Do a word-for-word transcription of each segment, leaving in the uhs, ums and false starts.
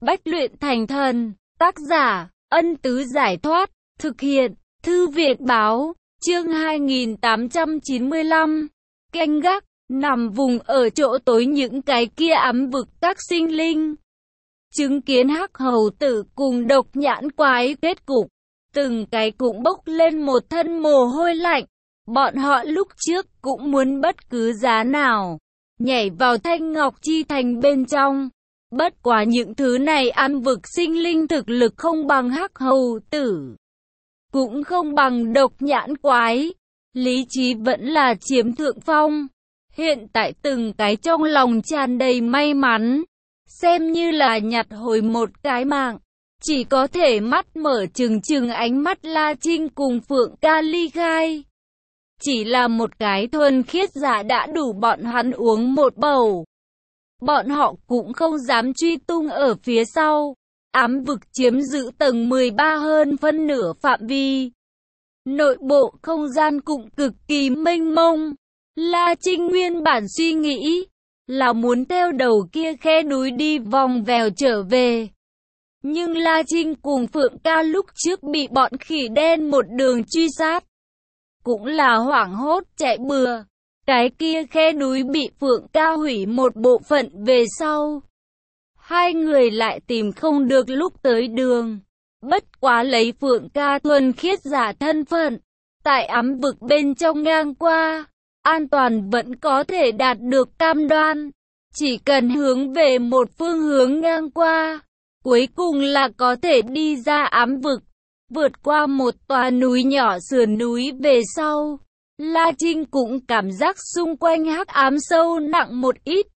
Bách luyện thành thần, tác giả, Ân Tứ Giải Thoát, thực hiện, Thư viện Báo, chương hai nghìn tám trăm chín mươi lăm, canh gác, nằm vùng ở chỗ tối những cái kia ám vực các sinh linh. Chứng kiến hắc hầu tử cùng độc nhãn quái kết cục, từng cái cũng bốc lên một thân mồ hôi lạnh. Bọn họ lúc trước cũng muốn bất cứ giá nào nhảy vào Thanh Ngọc Chi Thành bên trong. Bất quá những thứ này ám vực sinh linh thực lực không bằng hắc hầu tử, cũng không bằng độc nhãn quái, lý trí vẫn là chiếm thượng phong. Hiện tại từng cái trong lòng tràn đầy may mắn, xem như là nhặt hồi một cái mạng. Chỉ có thể mắt mở trừng trừng ánh mắt La Trinh cùng Phượng Ca ly khai. Chỉ là một cái thuần khiết giả đã đủ bọn hắn uống một bầu. Bọn họ cũng không dám truy tung ở phía sau. Ám vực chiếm giữ tầng mười ba hơn phân nửa phạm vi. Nội bộ không gian cũng cực kỳ mênh mông. La Trinh nguyên bản suy nghĩ là muốn theo đầu kia khe núi đi vòng vèo trở về. Nhưng La Trinh cùng Phượng Ca lúc trước bị bọn khỉ đen một đường truy sát, cũng là hoảng hốt chạy bừa. Cái kia khe núi bị Phượng Ca hủy một bộ phận về sau, hai người lại tìm không được lúc tới đường. Bất quá lấy Phượng Ca thuần khiết giả thân phận, tại ám vực bên trong ngang qua, an toàn vẫn có thể đạt được cam đoan. Chỉ cần hướng về một phương hướng ngang qua, cuối cùng là có thể đi ra ám vực. Vượt qua một tòa núi nhỏ sườn núi về sau, La Trinh cũng cảm giác xung quanh hắc ám sâu nặng một ít.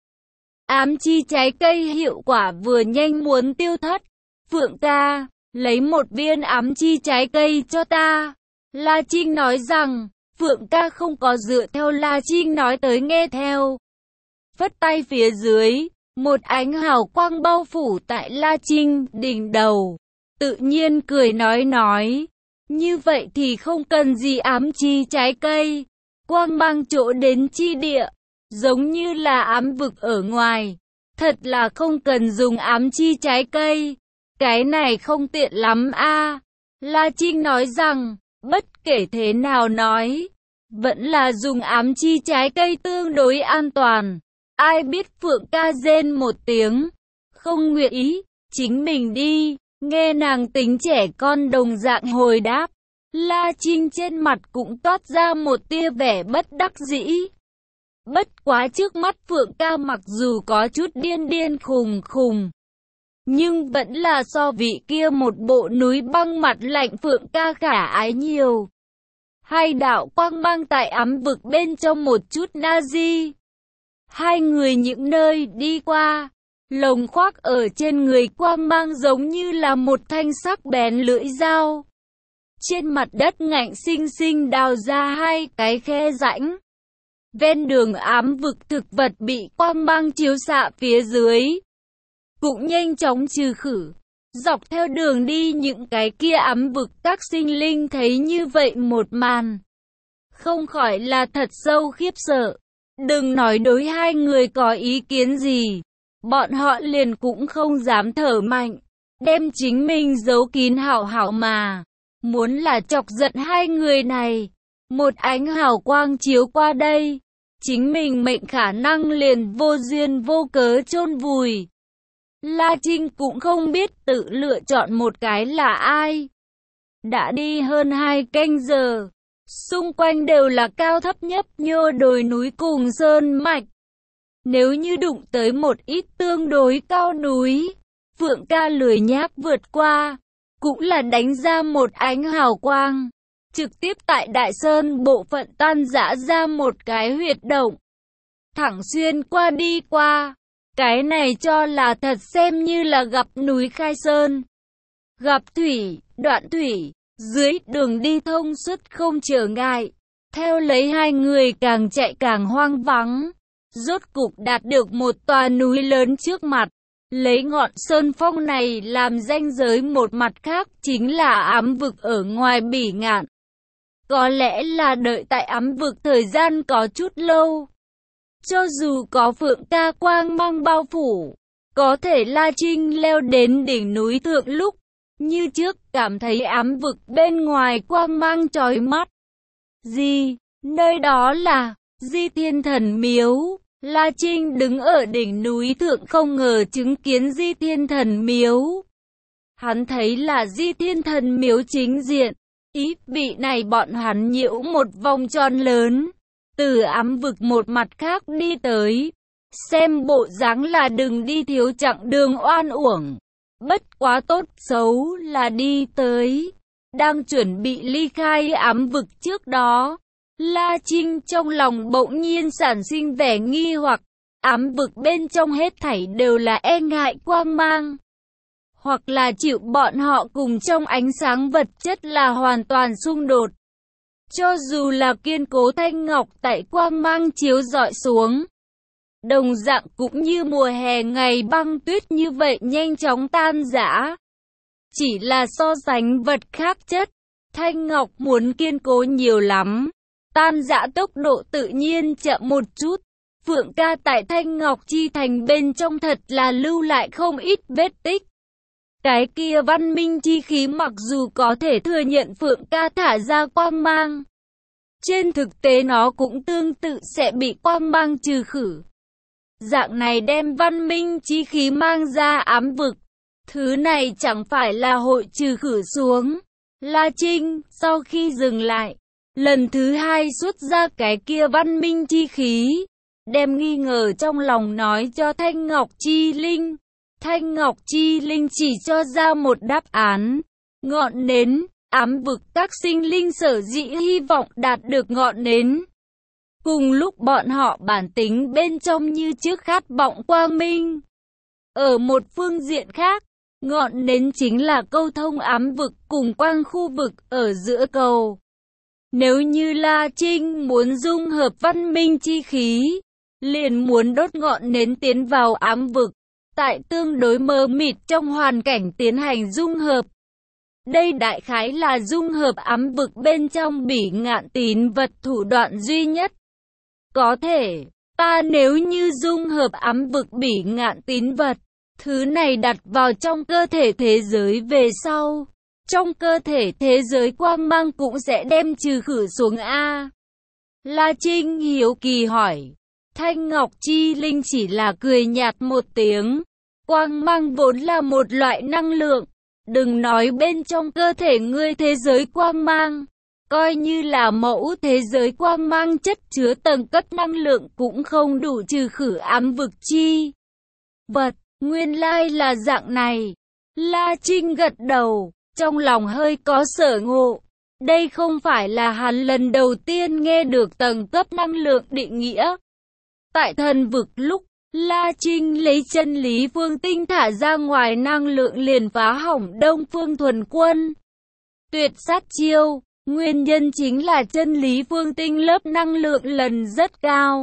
Ám chi trái cây hiệu quả vừa nhanh muốn tiêu thất. Phượng Ca, lấy một viên ám chi trái cây cho ta. La Trinh nói rằng, Phượng Ca không có dựa theo La Trinh nói tới nghe theo. Phất tay phía dưới, một ánh hào quang bao phủ tại La Trinh đỉnh đầu. Tự nhiên cười nói nói, như vậy thì không cần gì ám chi trái cây. Quang mang chỗ đến chi địa, giống như là ám vực ở ngoài. Thật là không cần dùng ám chi trái cây. Cái này không tiện lắm a. La Trinh nói rằng, bất kể thế nào nói, vẫn là dùng ám chi trái cây tương đối an toàn. Ai biết Phượng Ca rên một tiếng, không nguyện ý, chính mình đi. Nghe nàng tính trẻ con đồng dạng hồi đáp, La Trinh trên mặt cũng toát ra một tia vẻ bất đắc dĩ. Bất quá trước mắt Phượng Ca mặc dù có chút điên điên khùng khùng, nhưng vẫn là so vị kia một bộ núi băng mặt lạnh Phượng Ca khả ái nhiều. Hai đạo quang mang tại ám vực bên trong một chút na di. Hai người những nơi đi qua, lồng khoác ở trên người quang mang giống như là một thanh sắc bén lưỡi dao. Trên mặt đất ngạnh xinh xinh đào ra hai cái khe rãnh. Ven đường ám vực thực vật bị quang mang chiếu xạ phía dưới, cũng nhanh chóng trừ khử. Dọc theo đường đi những cái kia ám vực các sinh linh thấy như vậy một màn, không khỏi là thật sâu khiếp sợ. Đừng nói đối hai người có ý kiến gì, bọn họ liền cũng không dám thở mạnh, đem chính mình giấu kín hảo hảo mà. Muốn là chọc giận hai người này, một ánh hào quang chiếu qua đây, chính mình mệnh khả năng liền vô duyên vô cớ chôn vùi. La Trinh cũng không biết tự lựa chọn một cái là ai. Đã đi hơn hai canh giờ, xung quanh đều là cao thấp nhấp nhô đồi núi cùng sơn mạch. Nếu như đụng tới một ít tương đối cao núi, Phượng Ca lười nhác vượt qua, cũng là đánh ra một ánh hào quang, trực tiếp tại đại sơn bộ phận tan rã ra một cái huyệt động, thẳng xuyên qua đi qua. Cái này cho là thật xem như là gặp núi khai sơn, gặp thủy, đoạn thủy, dưới đường đi thông suốt không trở ngại. Theo lấy hai người càng chạy càng hoang vắng, rốt cục đạt được một tòa núi lớn trước mặt. Lấy ngọn sơn phong này làm ranh giới, một mặt khác chính là ám vực ở ngoài Bỉ Ngạn. Có lẽ là đợi tại ám vực thời gian có chút lâu. Cho dù có Phượng Ca quang mang bao phủ, Có thể La Trinh leo đến đỉnh núi thượng lúc như trước, cảm thấy ám vực bên ngoài quang mang chói mắt. Gì? Nơi đó là Di Thiên Thần Miếu. La Trinh đứng ở đỉnh núi thượng không ngờ chứng kiến Di Thiên Thần Miếu. Hắn thấy là Di Thiên Thần Miếu chính diện. Ý vị này bọn hắn nhiễu một vòng tròn lớn. Từ ám vực một mặt khác đi tới. Xem bộ dáng là đừng đi thiếu chặng đường oan uổng. Bất quá tốt xấu là đi tới. Đang chuẩn bị ly khai ám vực trước đó. La Trinh trong lòng bỗng nhiên sản sinh vẻ nghi hoặc. Ám vực bên trong hết thảy đều là e ngại quang mang. Hoặc là chịu bọn họ cùng trong ánh sáng vật chất là hoàn toàn xung đột. Cho dù là kiên cố thanh ngọc tại quang mang chiếu rọi xuống. Đồng dạng cũng như mùa hè ngày băng tuyết như vậy nhanh chóng tan rã. Chỉ là so sánh vật khác chất. Thanh ngọc muốn kiên cố nhiều lắm. Tan rã tốc độ tự nhiên chậm một chút. Phượng ca tại Thanh Ngọc Chi Thành bên trong thật là lưu lại không ít vết tích. Cái kia văn minh chi khí mặc dù có thể thừa nhận Phượng ca thả ra quang mang. Trên thực tế nó cũng tương tự sẽ bị quang mang trừ khử. Dạng này đem văn minh chi khí mang ra ám vực. Thứ này chẳng phải là hội trừ khử xuống. La Trinh sau khi dừng lại. Lần thứ hai xuất ra cái kia văn minh chi khí. Đem nghi ngờ trong lòng nói cho Thanh Ngọc Chi Linh. Thanh Ngọc Chi Linh chỉ cho ra một đáp án. Ngọn nến, ám vực các sinh linh sở dĩ hy vọng đạt được ngọn nến. Cùng lúc bọn họ bản tính bên trong như trước khát vọng quang minh. Ở một phương diện khác, ngọn nến chính là câu thông ám vực cùng quang khu vực ở giữa cầu. Nếu như La Trinh muốn dung hợp văn minh chi khí, liền muốn đốt ngọn nến tiến vào ám vực, tại tương đối mờ mịt trong hoàn cảnh tiến hành dung hợp. Đây đại khái là dung hợp ám vực bên trong bỉ ngạn tín vật thủ đoạn duy nhất. Có thể, ta nếu như dung hợp ám vực bỉ ngạn tín vật, thứ này đặt vào trong cơ thể thế giới về sau. Trong cơ thể thế giới quang mang cũng sẽ đem trừ khử xuống A. La Trinh hiếu kỳ hỏi. Thanh Ngọc Chi Linh chỉ là cười nhạt một tiếng. Quang mang vốn là một loại năng lượng. Đừng nói bên trong cơ thể ngươi thế giới quang mang. Coi như là mẫu thế giới quang mang chất chứa tầng cấp năng lượng cũng không đủ trừ khử ám vực chi vật. Nguyên lai là dạng này. La Trinh gật đầu. Trong lòng hơi có sở ngộ. Đây không phải là hắn lần đầu tiên nghe được tầng cấp năng lượng định nghĩa. Tại thần vực lúc, La Trinh lấy chân lý phương tinh thả ra ngoài năng lượng liền phá hỏng Đông Phương Thuần Quân. Tuyệt sát chiêu, nguyên nhân chính là chân lý phương tinh lớp năng lượng lần rất cao.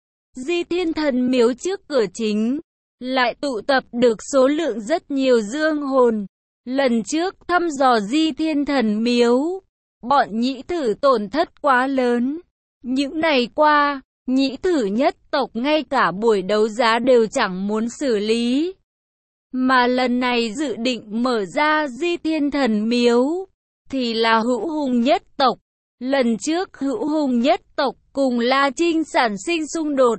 Di Thiên Thần Miếu trước cửa chính, lại tụ tập được số lượng rất nhiều dương hồn. Lần trước thăm dò Di Thiên Thần Miếu, bọn nhĩ thử tổn thất quá lớn. Những ngày qua, nhĩ thử nhất tộc ngay cả buổi đấu giá đều chẳng muốn xử lý. Mà lần này dự định mở ra Di Thiên Thần Miếu, thì là Hữu Hùng nhất tộc. Lần trước Hữu Hùng nhất tộc cùng La Trinh sản sinh xung đột,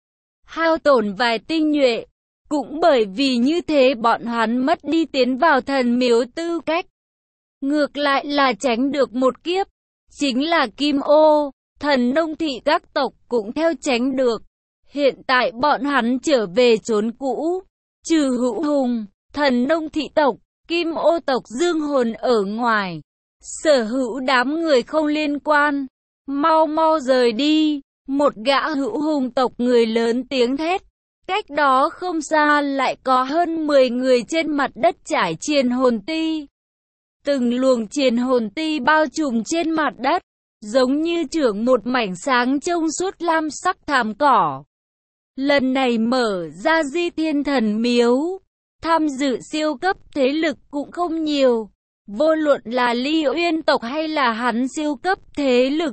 hao tổn vài tinh nhuệ. Cũng bởi vì như thế bọn hắn mất đi tiến vào thần miếu tư cách. Ngược lại là tránh được một kiếp. Chính là Kim Ô, thần nông thị các tộc cũng theo tránh được. Hiện tại bọn hắn trở về chốn cũ. Trừ Hữu Hùng, thần nông thị tộc, Kim Ô tộc dương hồn ở ngoài. Sở hữu đám người không liên quan. Mau mau rời đi. Một gã Hữu Hùng tộc người lớn tiếng thét. Cách đó không xa lại có hơn mười người trên mặt đất trải triền hồn ti. Từng luồng triền hồn ti bao trùm trên mặt đất, giống như trưởng một mảnh sáng trong suốt lam sắc thảm cỏ. Lần này mở ra Di Thiên Thần Miếu, tham dự siêu cấp thế lực cũng không nhiều. Vô luận là Ly Uyên tộc hay là hắn siêu cấp thế lực,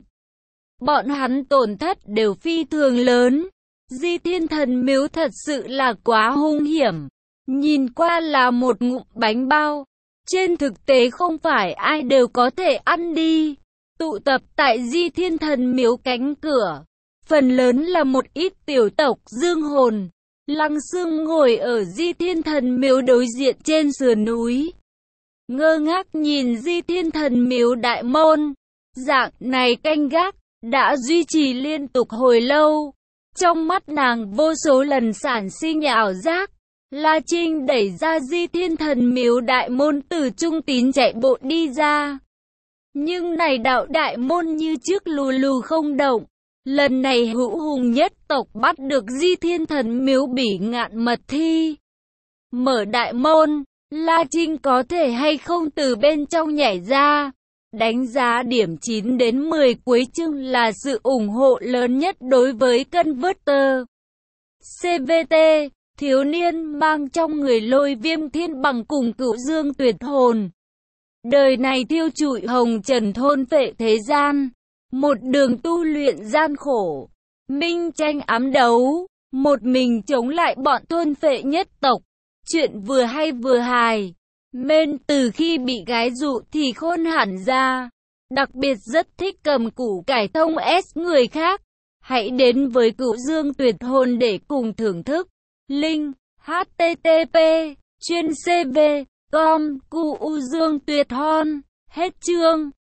bọn hắn tổn thất đều phi thường lớn. Di Thiên Thần Miếu thật sự là quá hung hiểm. nhìn qua là một ngụm bánh bao. Trên thực tế không phải ai đều có thể ăn đi. Tụ tập tại Di Thiên Thần Miếu cánh cửa, phần lớn là một ít tiểu tộc dương hồn. Lăng Xương ngồi ở Di Thiên Thần Miếu đối diện trên sườn núi, ngơ ngác nhìn Di Thiên Thần Miếu đại môn. Dạng này canh gác đã duy trì liên tục hồi lâu. Trong mắt nàng vô số lần sản sinh ảo giác. La Trinh đẩy ra Di Thiên Thần Miếu đại môn, từ trung tín chạy bộ đi ra. Nhưng này đạo đại môn như trước lù lù không động. Lần này hữu hùng nhất tộc bắt được Di Thiên Thần Miếu Bỉ Ngạn Mật Thi. Mở đại môn, La Trinh có thể hay không từ bên trong nhảy ra. Đánh giá điểm chín đến mười cuối chương là sự ủng hộ lớn nhất đối với Converter. xê vê tê, thiếu niên mang trong người Lôi Viêm Thiên Bằng cùng Cửu Dương Tuyệt Hồn. Đời này thiêu trụi hồng trần thôn phệ thế gian. Một đường tu luyện gian khổ, minh tranh ám đấu, một mình chống lại bọn thôn phệ nhất tộc. Chuyện vừa hay vừa hài. Mên từ khi bị gái dụ thì khôn hẳn ra. Đặc biệt rất thích cầm củ cải thông S người khác. Hãy đến với Cửu Dương Tuyệt Hồn để cùng thưởng thức. Link h t t p chuyên c v com cu u dương tuyệt hon. Hết chương.